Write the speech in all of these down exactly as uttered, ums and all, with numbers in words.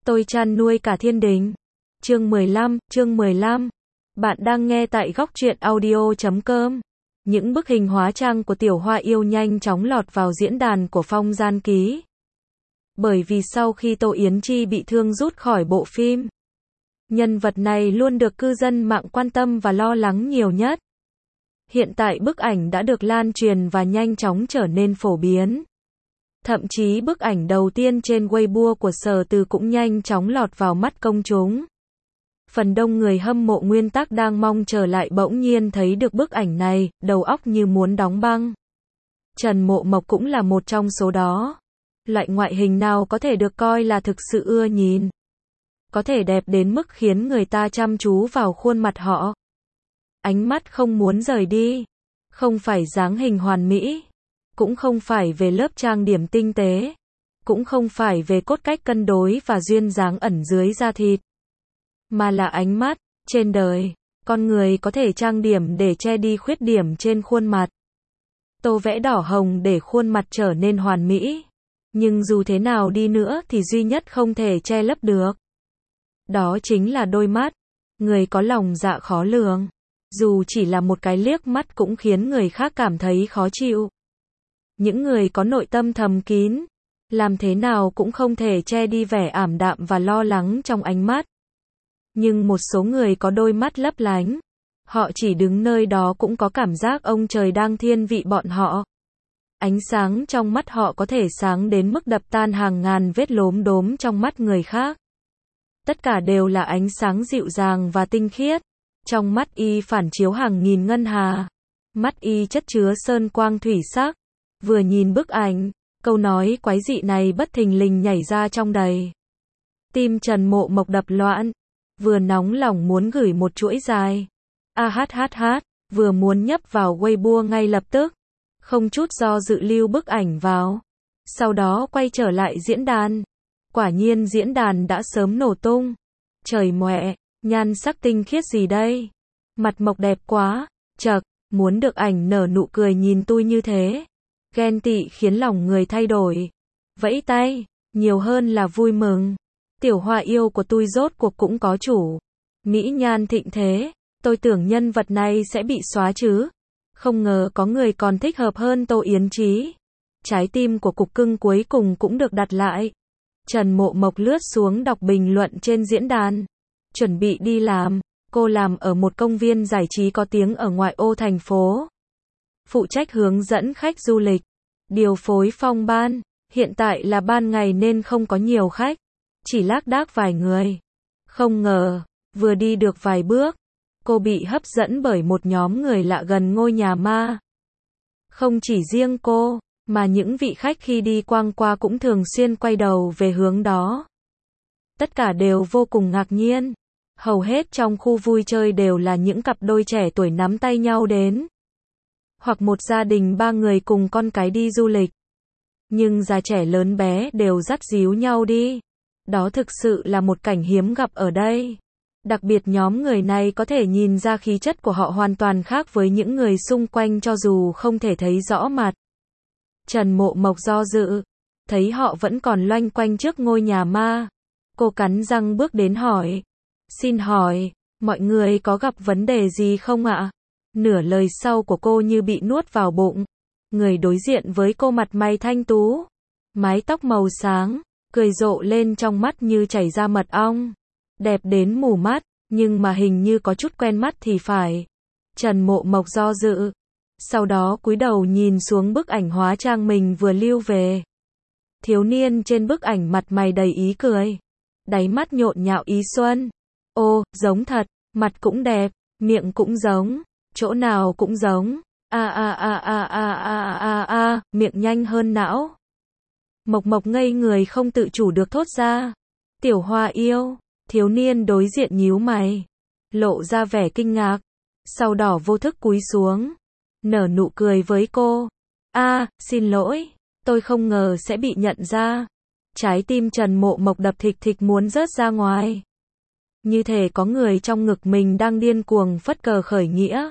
Tôi chăn nuôi cả thiên đình. Chương mười lăm, chương mười lăm. Bạn đang nghe tại góc truyện audio chấm com. Những bức hình hóa trang của Tiểu Hoa Yêu nhanh chóng lọt vào diễn đàn của Phong Gian Ký. Bởi vì sau khi Tô Yến Chi bị thương rút khỏi bộ phim, nhân vật này luôn được cư dân mạng quan tâm và lo lắng nhiều nhất. Hiện tại bức ảnh đã được lan truyền và nhanh chóng trở nên phổ biến. Thậm chí bức ảnh đầu tiên trên Weibo của Sở Từ cũng nhanh chóng lọt vào mắt công chúng. Phần đông người hâm mộ nguyên tắc đang mong chờ lại bỗng nhiên thấy được bức ảnh này, đầu óc như muốn đóng băng. Trần Mộ Mộc cũng là một trong số đó. Loại ngoại hình nào có thể được coi là thực sự ưa nhìn? Có thể đẹp đến mức khiến người ta chăm chú vào khuôn mặt họ. Ánh mắt không muốn rời đi. Không phải dáng hình hoàn mỹ. Cũng không phải về lớp trang điểm tinh tế. Cũng không phải về cốt cách cân đối và duyên dáng ẩn dưới da thịt. Mà là ánh mắt. Trên đời, con người có thể trang điểm để che đi khuyết điểm trên khuôn mặt. Tô vẽ đỏ hồng để khuôn mặt trở nên hoàn mỹ. Nhưng dù thế nào đi nữa thì duy nhất không thể che lấp được. Đó chính là đôi mắt. Người có lòng dạ khó lường. Dù chỉ là một cái liếc mắt cũng khiến người khác cảm thấy khó chịu. Những người có nội tâm thầm kín, làm thế nào cũng không thể che đi vẻ ảm đạm và lo lắng trong ánh mắt. Nhưng một số người có đôi mắt lấp lánh. Họ chỉ đứng nơi đó cũng có cảm giác ông trời đang thiên vị bọn họ. Ánh sáng trong mắt họ có thể sáng đến mức đập tan hàng ngàn vết lốm đốm trong mắt người khác. Tất cả đều là ánh sáng dịu dàng và tinh khiết. Trong mắt y phản chiếu hàng nghìn ngân hà. Mắt y chất chứa sơn quang thủy sắc. Vừa nhìn bức ảnh, câu nói quái dị này bất thình lình nhảy ra trong đầy. Tim Trần Mộ Mộc đập loạn. Vừa nóng lòng muốn gửi một chuỗi dài. A hát hát hát, vừa muốn nhấp vào Weibo ngay lập tức. Không chút do dự lưu bức ảnh vào. Sau đó quay trở lại diễn đàn. Quả nhiên diễn đàn đã sớm nổ tung. Trời mẹ, nhan sắc tinh khiết gì đây? Mặt Mộc đẹp quá, chậc, muốn được ảnh nở nụ cười nhìn tôi như thế. Ghen tị khiến lòng người thay đổi. Vẫy tay, nhiều hơn là vui mừng. Tiểu Hoa Yêu của tôi rốt cuộc cũng có chủ. Mỹ nhan thịnh thế, tôi tưởng nhân vật này sẽ bị xóa chứ. Không ngờ có người còn thích hợp hơn Tô Yến Chi. Trái tim của cục cưng cuối cùng cũng được đặt lại. Trần Mộ Mộc lướt xuống đọc bình luận trên diễn đàn. Chuẩn bị đi làm, cô làm ở một công viên giải trí có tiếng ở ngoại ô thành phố. Phụ trách hướng dẫn khách du lịch. Điều phối phong ban. Hiện tại là ban ngày nên không có nhiều khách. Chỉ lác đác vài người. Không ngờ, vừa đi được vài bước, cô bị hấp dẫn bởi một nhóm người lạ gần ngôi nhà ma. Không chỉ riêng cô, mà những vị khách khi đi quang qua cũng thường xuyên quay đầu về hướng đó. Tất cả đều vô cùng ngạc nhiên. Hầu hết trong khu vui chơi đều là những cặp đôi trẻ tuổi nắm tay nhau đến. Hoặc một gia đình ba người cùng con cái đi du lịch. Nhưng già trẻ lớn bé đều dắt díu nhau đi. Đó thực sự là một cảnh hiếm gặp ở đây. Đặc biệt nhóm người này có thể nhìn ra khí chất của họ hoàn toàn khác với những người xung quanh cho dù không thể thấy rõ mặt. Trần Mộ Mộc do dự. Thấy họ vẫn còn loanh quanh trước ngôi nhà ma. Cô cắn răng bước đến hỏi. Xin hỏi, mọi người có gặp vấn đề gì không ạ? Nửa lời sau của cô như bị nuốt vào bụng. Người đối diện với cô mặt mày thanh tú. Mái tóc màu sáng. Cười rộ lên trong mắt như chảy ra mật ong. Đẹp đến mù mắt, nhưng mà hình như có chút quen mắt thì phải. Trần Mộ Mộc do dự. Sau đó cúi đầu nhìn xuống bức ảnh hóa trang mình vừa lưu về. Thiếu niên trên bức ảnh mặt mày đầy ý cười. Đáy mắt nhộn nhạo ý xuân. Ô, giống thật, mặt cũng đẹp, miệng cũng giống, chỗ nào cũng giống. A a a a a a a a, miệng nhanh hơn não. Mộc Mộc ngây người không tự chủ được thốt ra. Tiểu Hoa Yêu. Thiếu niên đối diện nhíu mày. Lộ ra vẻ kinh ngạc. Sau đó vô thức cúi xuống. Nở nụ cười với cô. A, xin lỗi. Tôi không ngờ sẽ bị nhận ra. Trái tim Trần Mộ Mộc đập thịch thịch muốn rớt ra ngoài. Như thể có người trong ngực mình đang điên cuồng phất cờ khởi nghĩa.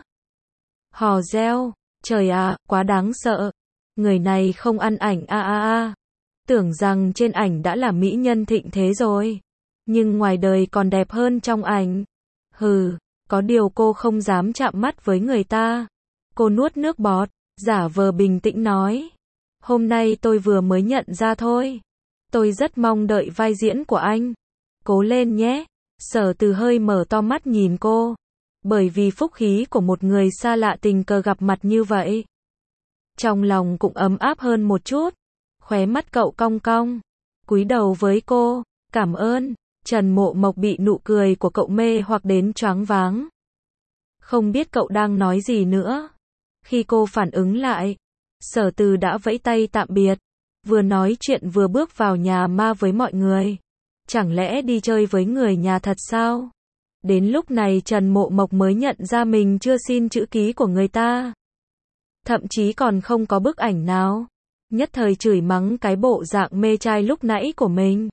Hò reo. Trời ạ, quá đáng sợ. Người này không ăn ảnh a a a. Tưởng rằng trên ảnh đã là mỹ nhân thịnh thế rồi. nhưng ngoài đời còn đẹp hơn trong ảnh. Hừ, có điều cô không dám chạm mắt với người ta. Cô nuốt nước bọt, giả vờ bình tĩnh nói. Hôm nay tôi vừa mới nhận ra thôi. Tôi rất mong đợi vai diễn của anh. Cố lên nhé. Sở Từ hơi mở to mắt nhìn cô. Bởi vì phúc khí của một người xa lạ tình cờ gặp mặt như vậy. Trong lòng cũng ấm áp hơn một chút. Khóe mắt cậu cong cong. Cúi đầu với cô. Cảm ơn. Trần Mộ Mộc bị nụ cười của cậu mê hoặc đến choáng váng. Không biết cậu đang nói gì nữa. Khi cô phản ứng lại, Sở Từ đã vẫy tay tạm biệt. Vừa nói chuyện vừa bước vào nhà ma với mọi người. Chẳng lẽ đi chơi với người nhà thật sao? Đến lúc này Trần Mộ Mộc mới nhận ra mình chưa xin chữ ký của người ta. Thậm chí còn không có bức ảnh nào. Nhất thời chửi mắng cái bộ dạng mê trai lúc nãy của mình.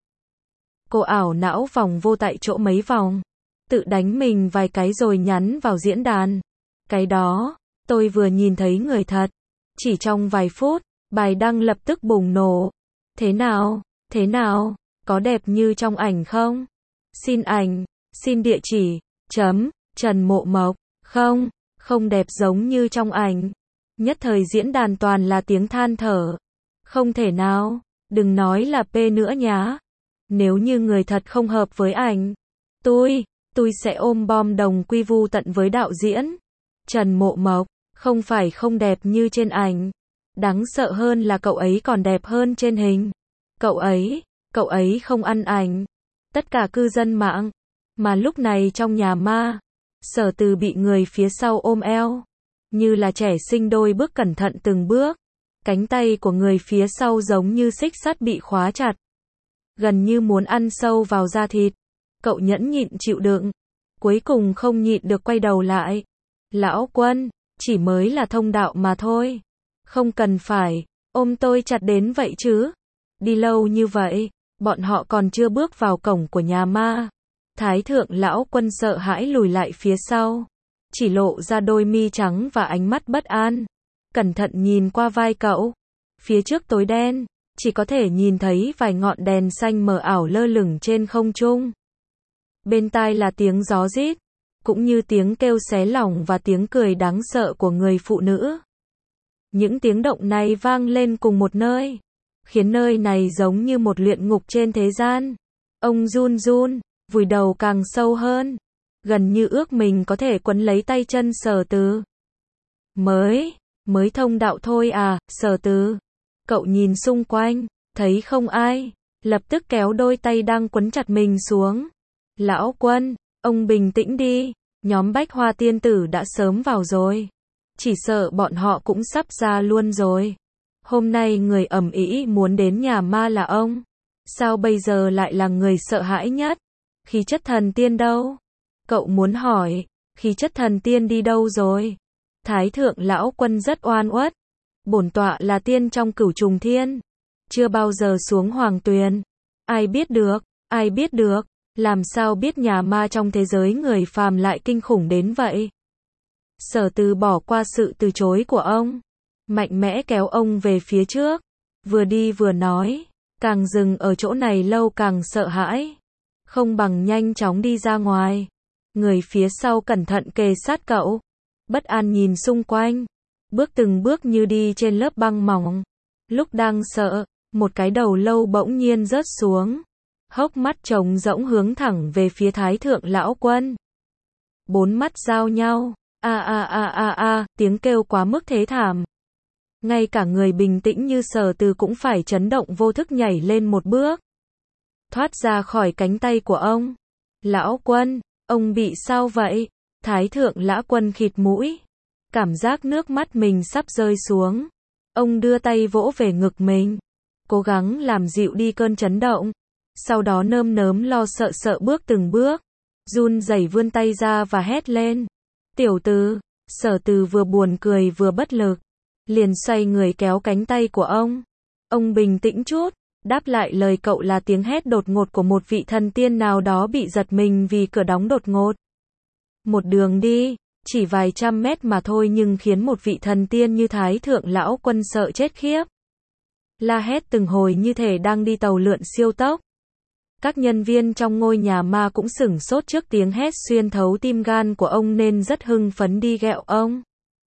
Cô ảo não vòng vô tại chỗ mấy vòng. Tự đánh mình vài cái rồi nhắn vào diễn đàn. Cái đó, tôi vừa nhìn thấy người thật. Chỉ trong vài phút, bài đăng lập tức bùng nổ. Thế nào? Thế nào? Có đẹp như trong ảnh không? Xin ảnh, xin địa chỉ, chấm, Trần Mộ Mộc. Không, không đẹp giống như trong ảnh. Nhất thời diễn đàn toàn là tiếng than thở. Không thể nào, đừng nói là P nữa nhá. Nếu như người thật không hợp với ảnh, tôi, tôi sẽ ôm bom đồng quy vu tận với đạo diễn. Trần Mộ Mộc, không phải không đẹp như trên ảnh. Đáng sợ hơn là cậu ấy còn đẹp hơn trên hình. Cậu ấy, cậu ấy không ăn ảnh. Tất cả cư dân mạng. Mà lúc này trong nhà ma, Sở Từ bị người phía sau ôm eo. Như là trẻ sinh đôi bước cẩn thận từng bước. Cánh tay của người phía sau giống như xích sắt bị khóa chặt. Gần như muốn ăn sâu vào da thịt. Cậu nhẫn nhịn chịu đựng. Cuối cùng không nhịn được quay đầu lại. Lão Quân, chỉ mới là thông đạo mà thôi. Không cần phải ôm tôi chặt đến vậy chứ. Đi lâu như vậy, bọn họ còn chưa bước vào cổng của nhà ma. Thái thượng lão Quân sợ hãi lùi lại phía sau. Chỉ lộ ra đôi mi trắng và ánh mắt bất an. Cẩn thận nhìn qua vai cậu. Phía trước tối đen, chỉ có thể nhìn thấy vài ngọn đèn xanh mờ ảo lơ lửng trên không trung. Bên tai là tiếng gió rít, cũng như tiếng kêu xé lòng và tiếng cười đáng sợ của người phụ nữ. Những tiếng động này vang lên cùng một nơi, khiến nơi này giống như một luyện ngục trên thế gian. Ông run run, vùi đầu càng sâu hơn, gần như ước mình có thể quấn lấy tay chân Sở Từ. Mới, mới thông đạo thôi à, Sở Từ. Cậu nhìn xung quanh, thấy không ai, lập tức kéo đôi tay đang quấn chặt mình xuống. Lão Quân, ông bình tĩnh đi, nhóm Bách Hoa tiên tử đã sớm vào rồi. Chỉ sợ bọn họ cũng sắp ra luôn rồi. Hôm nay người ầm ĩ muốn đến nhà ma là ông. Sao bây giờ lại là người sợ hãi nhất? Khí chất thần tiên đâu? Cậu muốn hỏi, khí chất thần tiên đi đâu rồi? Thái thượng lão Quân rất oan uất. Bổn tọa là tiên trong cửu trùng thiên. Chưa bao giờ xuống hoàng tuyền. Ai biết được, ai biết được, làm sao biết nhà ma trong thế giới người phàm lại kinh khủng đến vậy? Sở Từ bỏ qua sự từ chối của ông. Mạnh mẽ kéo ông về phía trước. Vừa đi vừa nói. Càng dừng ở chỗ này lâu càng sợ hãi. Không bằng nhanh chóng đi ra ngoài. Người phía sau cẩn thận kề sát cậu. Bất an nhìn xung quanh. Bước từng bước như đi trên lớp băng mỏng. Lúc đang sợ, một cái đầu lâu bỗng nhiên rớt xuống. Hốc mắt trống rỗng hướng thẳng về phía Thái thượng lão Quân. Bốn mắt giao nhau. A a a a a, tiếng kêu quá mức thế thảm. Ngay cả người bình tĩnh như Sở Từ cũng phải chấn động vô thức nhảy lên một bước. Thoát ra khỏi cánh tay của ông. Lão Quân, ông bị sao vậy? Thái thượng lão Quân khịt mũi. Cảm giác nước mắt mình sắp rơi xuống. Ông đưa tay vỗ về ngực mình. Cố gắng làm dịu đi cơn chấn động. Sau đó nơm nớm lo sợ sợ bước từng bước. Run rẩy vươn tay ra và hét lên. Tiểu Từ. Sở Từ vừa buồn cười vừa bất lực. Liền xoay người kéo cánh tay của ông. Ông bình tĩnh chút. Đáp lại lời cậu là tiếng hét đột ngột của một vị thần tiên nào đó bị giật mình vì cửa đóng đột ngột. Một đường đi, chỉ vài trăm mét mà thôi nhưng khiến một vị thần tiên như Thái thượng lão Quân sợ chết khiếp. La hét từng hồi như thể đang đi tàu lượn siêu tốc. Các nhân viên trong ngôi nhà ma cũng sửng sốt trước tiếng hét xuyên thấu tim gan của ông nên rất hưng phấn đi ghẹo ông.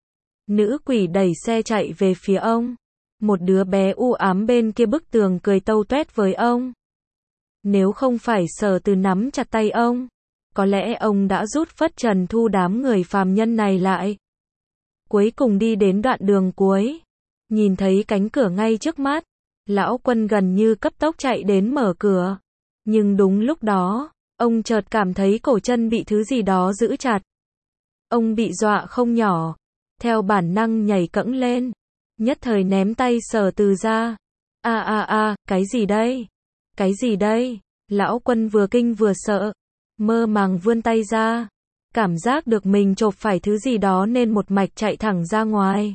Nữ quỷ đẩy xe chạy về phía ông. Một đứa bé u ám bên kia bức tường cười tâu tuét với ông. Nếu không phải Sở Từ nắm chặt tay ông, có lẽ ông đã rút phất trần thu đám người phàm nhân này lại. Cuối cùng đi đến đoạn đường cuối, nhìn thấy cánh cửa ngay trước mắt, Lão Quân gần như cấp tốc chạy đến mở cửa. Nhưng đúng lúc đó, ông chợt cảm thấy cổ chân bị thứ gì đó giữ chặt. Ông bị dọa không nhỏ, theo bản năng nhảy cẫng lên, nhất thời ném tay Sở Từ ra. A a a, cái gì đây? Cái gì đây? Lão Quân vừa kinh vừa sợ, mơ màng vươn tay ra, cảm giác được mình chộp phải thứ gì đó nên một mạch chạy thẳng ra ngoài.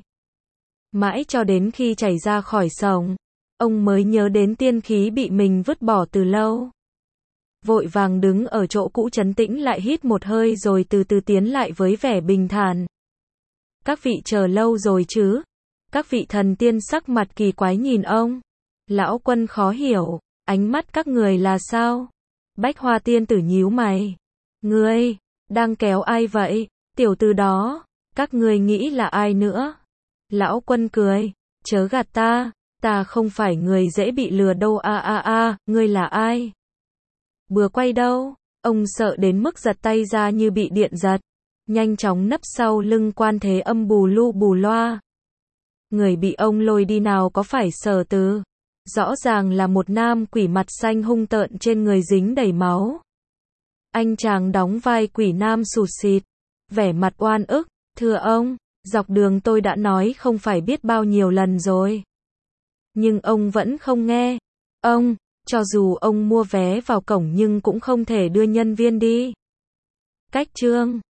Mãi cho đến khi chạy ra khỏi sổng, ông mới nhớ đến tiên khí bị mình vứt bỏ từ lâu. Vội vàng đứng ở chỗ cũ trấn tĩnh lại hít một hơi rồi từ từ tiến lại với vẻ bình thản. Các vị chờ lâu rồi chứ? Các vị thần tiên sắc mặt kỳ quái nhìn ông. Lão Quân khó hiểu, ánh mắt các người là sao? Bách Hoa tiên tử nhíu mày. Ngươi, đang kéo ai vậy? Tiểu tử đó, các ngươi nghĩ là ai nữa? Lão Quân cười, chớ gạt ta, ta không phải người dễ bị lừa đâu a a a, ngươi là ai? Bừa quay đâu? Ông sợ đến mức giật tay ra như bị điện giật, nhanh chóng nấp sau lưng Quan Thế Âm bù lu bù loa. Người bị ông lôi đi nào có phải Sở Từ? Rõ ràng là một nam quỷ mặt xanh hung tợn trên người dính đầy máu. Anh chàng đóng vai quỷ nam sụt sịt, vẻ mặt oan ức, thưa ông, dọc đường tôi đã nói không phải biết bao nhiêu lần rồi. Nhưng ông vẫn không nghe. Ông, cho dù ông mua vé vào cổng nhưng cũng không thể đưa nhân viên đi. Cách chương